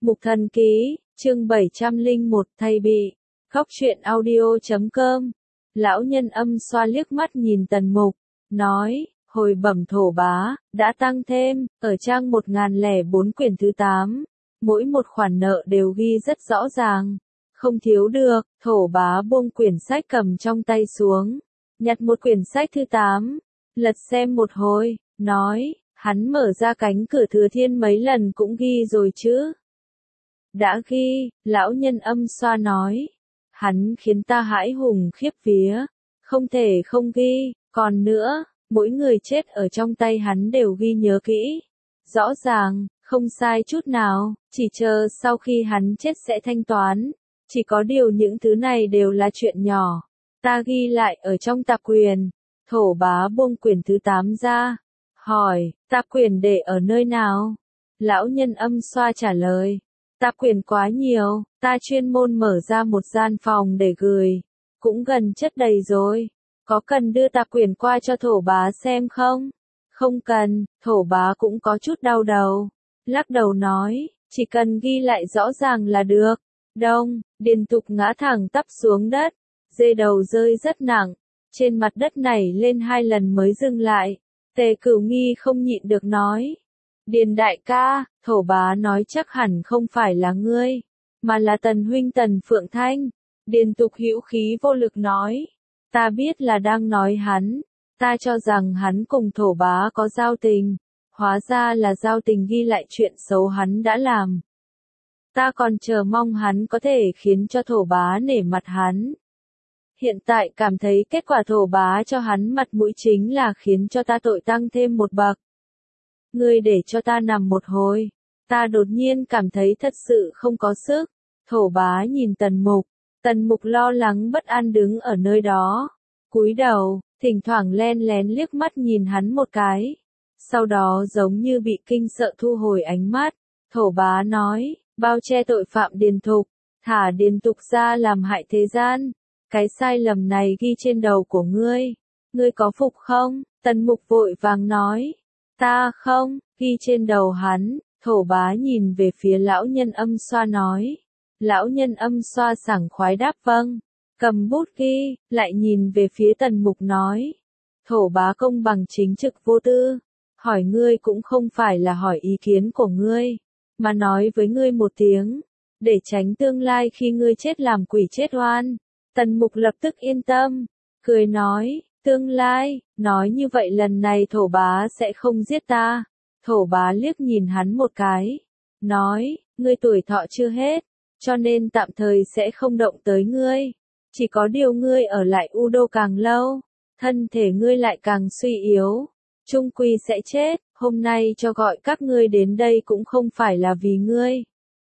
Mục Thần Ký, chương 701 thay bị. Góc truyện audio.com. Lão nhân âm xoa liếc mắt nhìn Tần Mục, nói, hồi bẩm thổ bá, đã tăng thêm, ở trang 1004 quyển thứ 8. Mỗi một khoản nợ đều ghi rất rõ ràng. Không thiếu được, thổ bá buông quyển sách cầm trong tay xuống. Nhặt một quyển sách thứ 8. Lật xem một hồi, nói, hắn mở ra cánh cửa thừa thiên mấy lần cũng ghi rồi chứ. Đã ghi, lão nhân âm xoa nói. Hắn khiến ta hãi hùng khiếp vía. Không thể không ghi, còn nữa, mỗi người chết ở trong tay hắn đều ghi nhớ kỹ. Rõ ràng, không sai chút nào, chỉ chờ sau khi hắn chết sẽ thanh toán. Chỉ có điều những thứ này đều là chuyện nhỏ. Ta ghi lại ở trong tạp quyền. Thổ bá buông quyển thứ 8 ra. Hỏi, tạp quyền để ở nơi nào? Lão nhân âm xoa trả lời. Tạp quyền quá nhiều, ta chuyên môn mở ra một gian phòng để gửi. Cũng gần chất đầy rồi. Có cần đưa tạp quyền qua cho thổ bá xem không? Không cần, thổ bá cũng có chút đau đầu. Lắc đầu nói, chỉ cần ghi lại rõ ràng là được. Đông, Điền Thục ngã thẳng tắp xuống đất. Dê đầu rơi rất nặng. Trên mặt đất này lên 2 lần mới dừng lại. Tề Cửu Nghi không nhịn được nói. Điền đại ca, thổ bá nói chắc hẳn không phải là ngươi, mà là Tần huynh Tần Phượng Thanh. Điền Tục hữu khí vô lực nói. Ta biết là đang nói hắn. Ta cho rằng hắn cùng thổ bá có giao tình. Hóa ra là giao tình ghi lại chuyện xấu hắn đã làm. Ta còn chờ mong hắn có thể khiến cho thổ bá nể mặt hắn. Hiện tại cảm thấy kết quả thổ bá cho hắn mặt mũi chính là khiến cho ta tội tăng thêm một bậc. Ngươi để cho ta nằm một hồi. Ta đột nhiên cảm thấy thật sự không có sức. Thổ bá nhìn Tần Mục. Tần Mục lo lắng bất an đứng ở nơi đó. Cúi đầu, thỉnh thoảng len lén liếc mắt nhìn hắn một cái. Sau đó giống như bị kinh sợ thu hồi ánh mắt. Thổ bá nói, bao che tội phạm Điền Thục. Thả Điền Thục ra làm hại thế gian. Cái sai lầm này ghi trên đầu của ngươi. Ngươi có phục không? Tần Mục vội vàng nói. Ta không, ghi trên đầu hắn. Thổ bá nhìn về phía lão nhân âm xoa nói. Lão nhân âm xoa sảng khoái đáp vâng. Cầm bút ghi, lại nhìn về phía Tần Mục nói. Thổ bá công bằng chính trực vô tư. Hỏi ngươi cũng không phải là hỏi ý kiến của ngươi, mà nói với ngươi một tiếng. Để tránh tương lai khi ngươi chết làm quỷ chết oan. Tần Mục lập tức yên tâm. Cười nói, tương lai, nói như vậy lần này thổ bá sẽ không giết ta. Thổ bá liếc nhìn hắn một cái. Nói, ngươi tuổi thọ chưa hết, cho nên tạm thời sẽ không động tới ngươi. Chỉ có điều ngươi ở lại U Đô càng lâu, thân thể ngươi lại càng suy yếu. Chung quy sẽ chết, hôm nay cho gọi các ngươi đến đây cũng không phải là vì ngươi.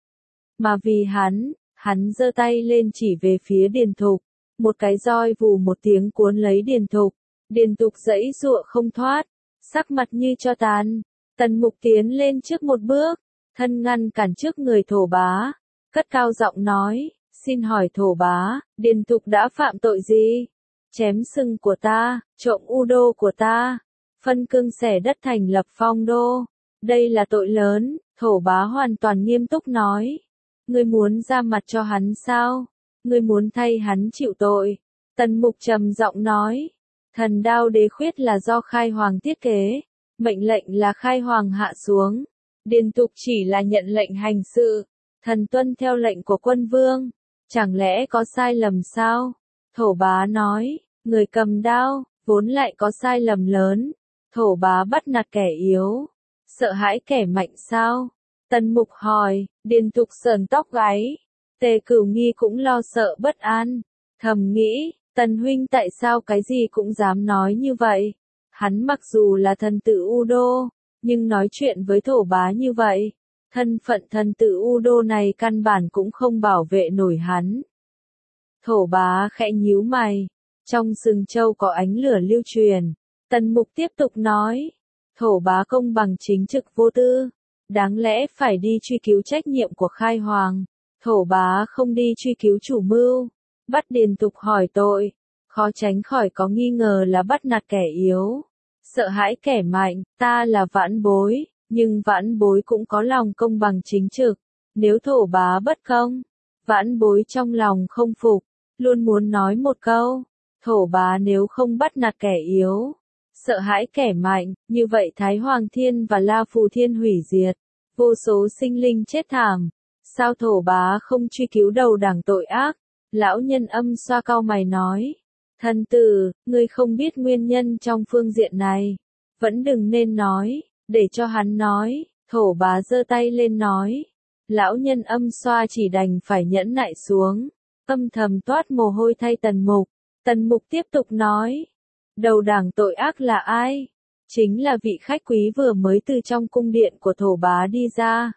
Mà vì hắn giơ tay lên chỉ về phía Điền Thục. Một cái roi vù một tiếng cuốn lấy Điền Thục. Điền Thục giãy giụa không thoát, sắc mặt như tro tàn. Tần Mục tiến lên trước một bước, thân ngăn cản trước người thổ bá, cất cao giọng nói, xin hỏi thổ bá, Điền Thục đã phạm tội gì? Chém sừng của ta, trộm U Đô của ta, phân cương xẻ đất thành lập Phong Đô. Đây là tội lớn, thổ bá hoàn toàn nghiêm túc nói. Ngươi muốn ra mặt cho hắn sao? Ngươi muốn thay hắn chịu tội. Tần Mục trầm giọng nói. Thần đao đế khuyết là do Khai Hoàng thiết kế. Mệnh lệnh là Khai Hoàng hạ xuống. Điền Thục chỉ là nhận lệnh hành sự. Thần tuân theo lệnh của quân vương. Chẳng lẽ có sai lầm sao? Thổ bá nói. Người cầm đao, vốn lại có sai lầm lớn. Thổ bá bắt nạt kẻ yếu. Sợ hãi kẻ mạnh sao? Tần Mục hỏi. Điền Thục sờn tóc gáy. Tề Cửu Nghi cũng lo sợ bất an. Thầm nghĩ, Tần huynh tại sao cái gì cũng dám nói như vậy? Hắn mặc dù là thần tử U Đô, nhưng nói chuyện với thổ bá như vậy. Thân phận thần tử U Đô này căn bản cũng không bảo vệ nổi hắn. Thổ bá khẽ nhíu mày. Trong sừng châu có ánh lửa lưu truyền. Tần Mục tiếp tục nói. Thổ bá công bằng chính trực vô tư. Đáng lẽ phải đi truy cứu trách nhiệm của Khai Hoàng. Thổ bá không đi truy cứu chủ mưu. Bắt Điền Thục hỏi tội. Khó tránh khỏi có nghi ngờ là bắt nạt kẻ yếu. Sợ hãi kẻ mạnh, ta là vãn bối. Nhưng vãn bối cũng có lòng công bằng chính trực. Nếu thổ bá bất công, vãn bối trong lòng không phục, luôn muốn nói một câu, thổ bá nếu không bắt nạt kẻ yếu, sợ hãi kẻ mạnh, như vậy Thái Hoàng Thiên và La Phù Thiên hủy diệt, vô số sinh linh chết thảm, sao thổ bá không truy cứu đầu đảng tội ác? Lão nhân Âm Xoa cau mày nói, thân tử, ngươi không biết nguyên nhân trong phương diện này, vẫn đừng nên nói, để cho hắn nói, thổ bá giơ tay lên nói. Lão nhân Âm Xoa chỉ đành phải nhẫn nại xuống, âm thầm toát mồ hôi thay Tần Mục tiếp tục nói, đầu đảng tội ác là ai? Chính là vị khách quý vừa mới từ trong cung điện của thổ bá đi ra.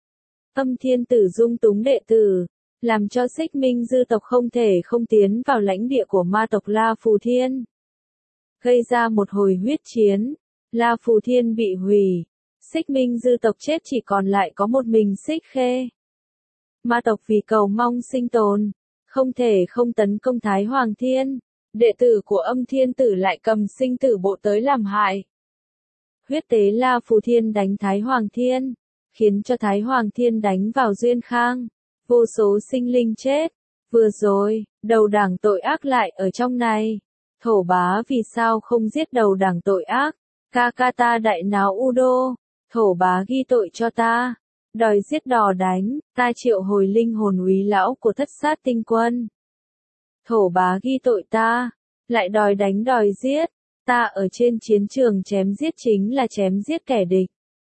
Âm Thiên Tử dung túng đệ tử, làm cho Xích Minh dư tộc không thể không tiến vào lãnh địa của ma tộc La Phù Thiên. Gây ra một hồi huyết chiến, La Phù Thiên bị hủy, Xích Minh dư tộc chết chỉ còn lại có một mình Xích Khê. Ma tộc vì cầu mong sinh tồn, không thể không tấn công Thái Hoàng Thiên, đệ tử của Âm Thiên Tử lại cầm sinh tử bộ tới làm hại. Huyết tế La Phù Thiên đánh Thái Hoàng Thiên, khiến cho Thái Hoàng Thiên đánh vào Duyên Khang, vô số sinh linh chết. Vừa rồi, đầu đảng tội ác lại ở trong này. Thổ bá vì sao không giết đầu đảng tội ác? Ta đại náo Udo, thổ bá ghi tội cho ta, đòi giết đòi đánh, ta triệu hồi linh hồn úy lão của Thất Sát Tinh Quân. Thổ bá ghi tội ta, lại đòi đánh đòi giết, ta ở trên chiến trường chém giết chính là chém giết kẻ địch.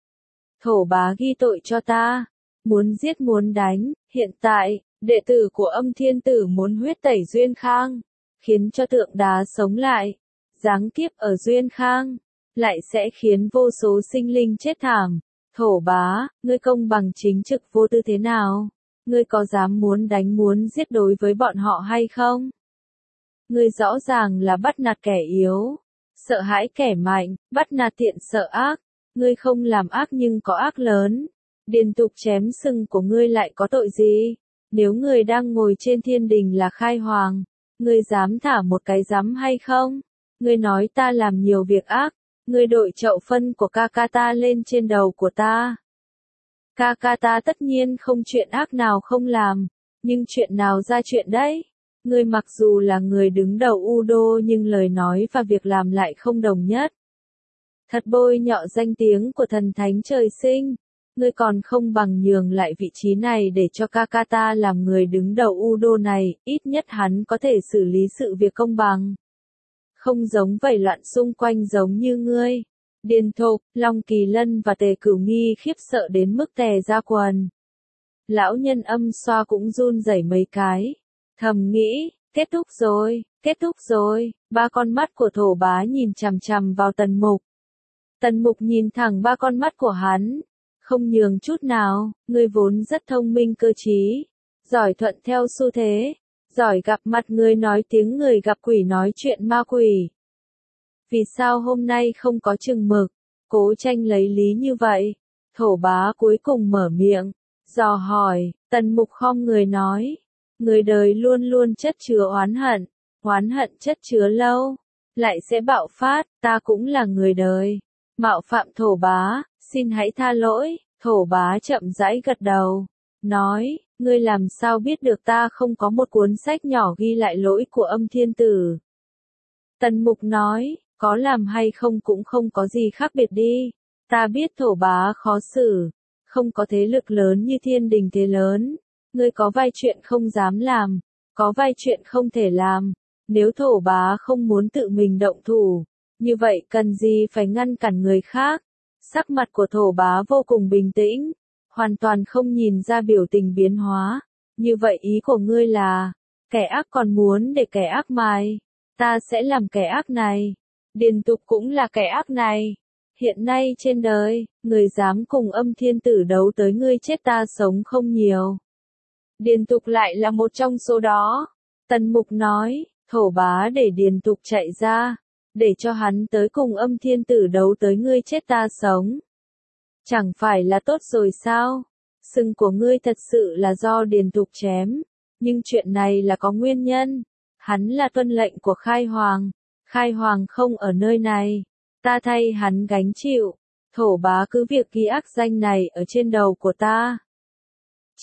Thổ bá ghi tội cho ta, muốn giết muốn đánh, hiện tại, đệ tử của Âm Thiên Tử muốn huyết tẩy Duyên Khang, khiến cho tượng đá sống lại, giáng kiếp ở Duyên Khang, lại sẽ khiến vô số sinh linh chết thảm. Thổ bá, ngươi công bằng chính trực vô tư thế nào? Ngươi có dám muốn đánh muốn giết đối với bọn họ hay không? Ngươi rõ ràng là bắt nạt kẻ yếu, sợ hãi kẻ mạnh, bắt nạt tiện sợ ác. Ngươi không làm ác nhưng có ác lớn. Điền tục chém sừng của ngươi lại có tội gì? Nếu ngươi đang ngồi trên thiên đình là khai hoàng, ngươi dám thả một cái dám hay không? Ngươi nói ta làm nhiều việc ác, ngươi đội chậu phân của ca ta lên trên đầu của ta. Ca ta tất nhiên không chuyện ác nào không làm, nhưng chuyện nào ra chuyện đấy? Ngươi mặc dù là người đứng đầu Udo nhưng lời nói và việc làm lại không đồng nhất. Thật bôi nhọ danh tiếng của thần thánh trời sinh, ngươi còn không bằng nhường lại vị trí này để cho ca ta làm người đứng đầu Udo này, ít nhất hắn có thể xử lý sự việc công bằng. Không giống vảy loạn xung quanh giống như ngươi. Điền Thục, Long Kỳ Lân và Tề Cửu Nghi khiếp sợ đến mức tè ra quần. Lão nhân Âm Xoa cũng run rẩy mấy cái, thầm nghĩ, kết thúc rồi, ba con mắt của thổ bá nhìn chằm chằm vào Tần Mục. Tần Mục nhìn thẳng ba con mắt của hắn, không nhường chút nào, ngươi vốn rất thông minh cơ trí, giỏi thuận theo xu thế, giỏi gặp mặt người nói tiếng người gặp quỷ nói chuyện ma quỷ. Vì sao hôm nay không có chừng mực, cố tranh lấy lý như vậy? Thổ bá cuối cùng mở miệng, dò hỏi. Tần Mục khom người nói, người đời luôn luôn chất chứa oán hận chất chứa lâu, lại sẽ bạo phát, ta cũng là người đời. Mạo phạm thổ bá, xin hãy tha lỗi. Thổ bá chậm rãi gật đầu, nói, ngươi làm sao biết được ta không có một cuốn sách nhỏ ghi lại lỗi của Âm Thiên Tử? Tần Mục nói, có làm hay không cũng không có gì khác biệt đi. Ta biết thổ bá khó xử, không có thế lực lớn như thiên đình thế lớn. Ngươi có vài chuyện không dám làm, có vài chuyện không thể làm. Nếu thổ bá không muốn tự mình động thủ, như vậy cần gì phải ngăn cản người khác? Sắc mặt của thổ bá vô cùng bình tĩnh, hoàn toàn không nhìn ra biểu tình biến hóa. Như vậy ý của ngươi là, kẻ ác còn muốn để kẻ ác mài, ta sẽ làm kẻ ác này. Điền Tục cũng là kẻ ác này. Hiện nay trên đời, người dám cùng Âm Thiên Tử đấu tới ngươi chết ta sống không nhiều. Điền Tục lại là một trong số đó. Tần Mục nói, thổ bá để Điền Tục chạy ra, để cho hắn tới cùng Âm Thiên Tử đấu tới ngươi chết ta sống. Chẳng phải là tốt rồi sao? Sừng của ngươi thật sự là do Điền Tục chém, nhưng chuyện này là có nguyên nhân. Hắn là tuân lệnh của Khai Hoàng không ở nơi này, ta thay hắn gánh chịu. Thổ bá cứ việc ghi ác danh này ở trên đầu của ta.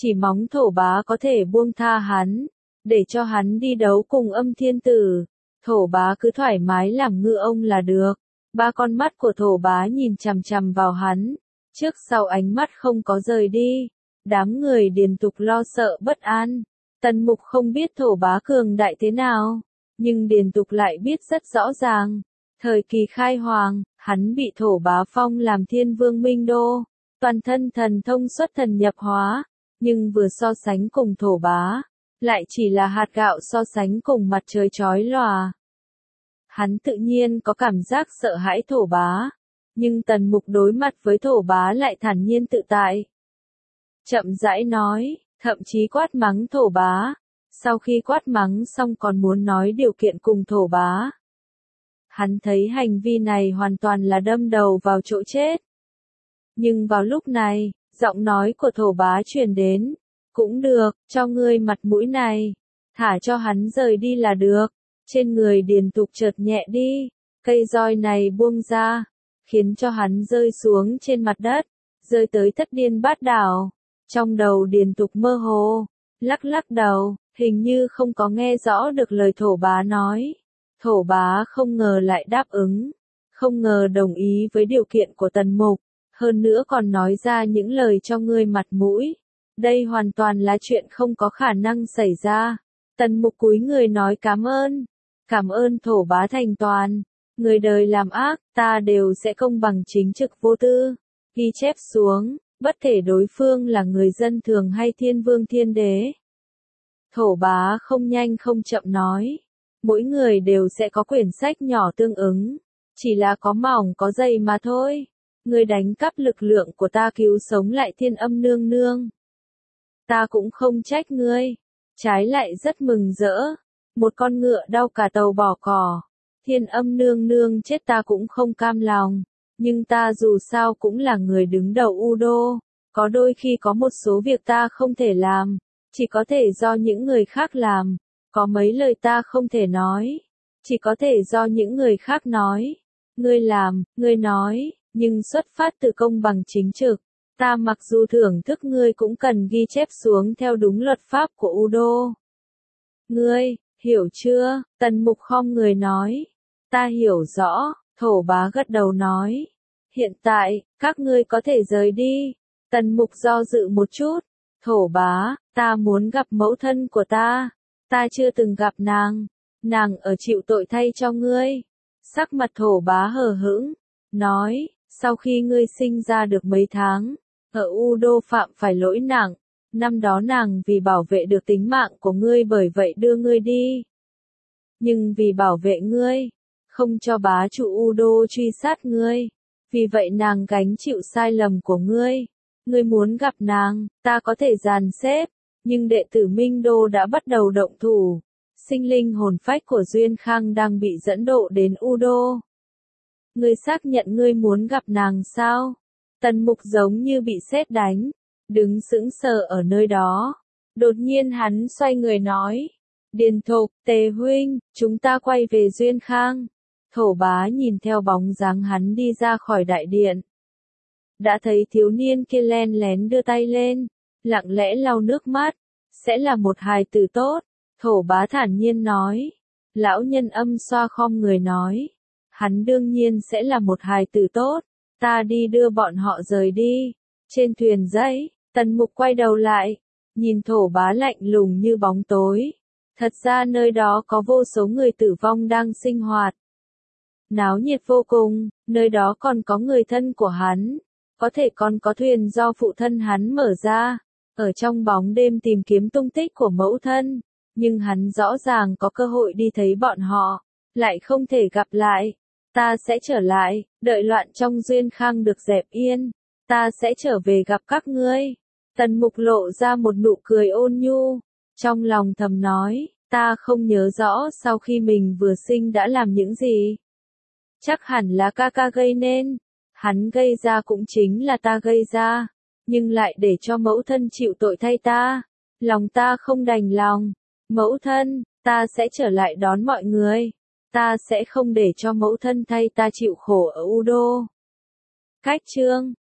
chỉ mong thổ bá có thể buông tha hắn, để cho hắn đi đấu cùng Âm Thiên Tử. Thổ bá cứ thoải mái làm ngư ông là được. Ba con mắt của thổ bá nhìn chằm chằm vào hắn, trước sau ánh mắt không có rời đi. Đám người Điền Tục lo sợ bất an. Tần Mục không biết thổ bá cường đại thế nào, nhưng Điền Tục lại biết rất rõ ràng. Thời kỳ khai hoàng, hắn bị thổ bá phong làm Thiên Vương Minh Đô, toàn thân thần thông xuất thần nhập hóa, nhưng vừa so sánh cùng thổ bá, lại chỉ là hạt gạo so sánh cùng mặt trời chói lòa. Hắn tự nhiên có cảm giác sợ hãi thổ bá, nhưng Tần Mục đối mặt với thổ bá lại thản nhiên tự tại. Chậm rãi nói, thậm chí quát mắng thổ bá, sau khi quát mắng xong còn muốn nói điều kiện cùng thổ bá. Hắn thấy hành vi này hoàn toàn là đâm đầu vào chỗ chết. Nhưng vào lúc này, giọng nói của thổ bá truyền đến, cũng được, cho ngươi mặt mũi này, thả cho hắn rời đi là được. Trên người Điền Tục chợt nhẹ đi, cây roi này buông ra, khiến cho hắn rơi xuống trên mặt đất, rơi tới thất điên bát đảo. Trong đầu Điền Tục mơ hồ, lắc lắc đầu, hình như không có nghe rõ được lời thổ bá nói. Thổ bá không ngờ lại đáp ứng, không ngờ đồng ý với điều kiện của Tần Mục, hơn nữa còn nói ra những lời cho ngươi mặt mũi. Đây hoàn toàn là chuyện không có khả năng xảy ra. Tần Mục cúi người nói cảm ơn thổ bá thành toàn. Người đời làm ác, ta đều sẽ công bằng chính trực vô tư. Ghi chép xuống, bất kể đối phương là người dân thường hay thiên vương thiên đế. Thổ bá không nhanh không chậm nói. Mỗi người đều sẽ có quyển sách nhỏ tương ứng, chỉ là có mỏng có dày mà thôi. Ngươi đánh cắp lực lượng của ta cứu sống lại Thiên Âm nương nương. Ta cũng không trách ngươi, trái lại rất mừng rỡ. Một con ngựa đau cả tàu bỏ cỏ. Thiên Âm nương nương chết ta cũng không cam lòng, nhưng ta dù sao cũng là người đứng đầu U Đô. Có đôi khi có một số việc ta không thể làm, chỉ có thể do những người khác làm. Có mấy lời ta không thể nói, chỉ có thể do những người khác nói. Ngươi làm, ngươi nói, nhưng xuất phát từ công bằng chính trực. Ta mặc dù thưởng thức ngươi cũng cần ghi chép xuống theo đúng luật pháp của U Đô. Ngươi, hiểu chưa? Tần Mục khom người nói. Ta hiểu rõ, thổ bá gật đầu nói. Hiện tại, các ngươi có thể rời đi. Tần Mục do dự một chút. Thổ bá, ta muốn gặp mẫu thân của ta. Ta chưa từng gặp nàng ở chịu tội thay cho ngươi. Sắc mặt thổ bá hờ hững, nói, sau khi ngươi sinh ra được mấy tháng, ở U Đô phạm phải lỗi nặng, năm đó nàng vì bảo vệ được tính mạng của ngươi bởi vậy đưa ngươi đi. Nhưng vì bảo vệ ngươi, không cho bá chủ U Đô truy sát ngươi, vì vậy nàng gánh chịu sai lầm của ngươi. Ngươi muốn gặp nàng, ta có thể dàn xếp. Nhưng đệ tử Minh Đô đã bắt đầu động thủ. Sinh linh hồn phách của Duyên Khang đang bị dẫn độ đến U Đô. Ngươi xác nhận ngươi muốn gặp nàng sao? Tần Mục giống như bị sét đánh, đứng sững sờ ở nơi đó. Đột nhiên hắn xoay người nói. Điền Thục, Tề huynh, chúng ta quay về Duyên Khang. Thổ bá nhìn theo bóng dáng hắn đi ra khỏi đại điện. Đã thấy thiếu niên kia len lén đưa tay lên, lặng lẽ lau nước mắt, sẽ là một hài tử tốt. Thổ bá thản nhiên nói. Lão nhân Âm xoa khom người nói. Hắn đương nhiên sẽ là một hài tử tốt. Ta đi đưa bọn họ rời đi. Trên thuyền giấy, Tần Mục quay đầu lại, nhìn thổ bá lạnh lùng như bóng tối. Thật ra nơi đó có vô số người tử vong đang sinh hoạt. Náo nhiệt vô cùng, nơi đó còn có người thân của hắn. Có thể còn có thuyền do phụ thân hắn mở ra, ở trong bóng đêm tìm kiếm tung tích của mẫu thân, nhưng hắn rõ ràng có cơ hội đi thấy bọn họ, lại không thể gặp lại. Ta sẽ trở lại, đợi loạn trong Duyên Khang được dẹp yên, ta sẽ trở về gặp các ngươi. Tần Mục lộ ra một nụ cười ôn nhu, trong lòng thầm nói, ta không nhớ rõ sau khi mình vừa sinh đã làm những gì. Chắc hẳn là ca ca gây nên. Hắn gây ra cũng chính là ta gây ra, nhưng lại để cho mẫu thân chịu tội thay ta. Lòng ta không đành lòng. Mẫu thân, ta sẽ trở lại đón mọi người. Ta sẽ không để cho mẫu thân thay ta chịu khổ ở U Đô. Cách chương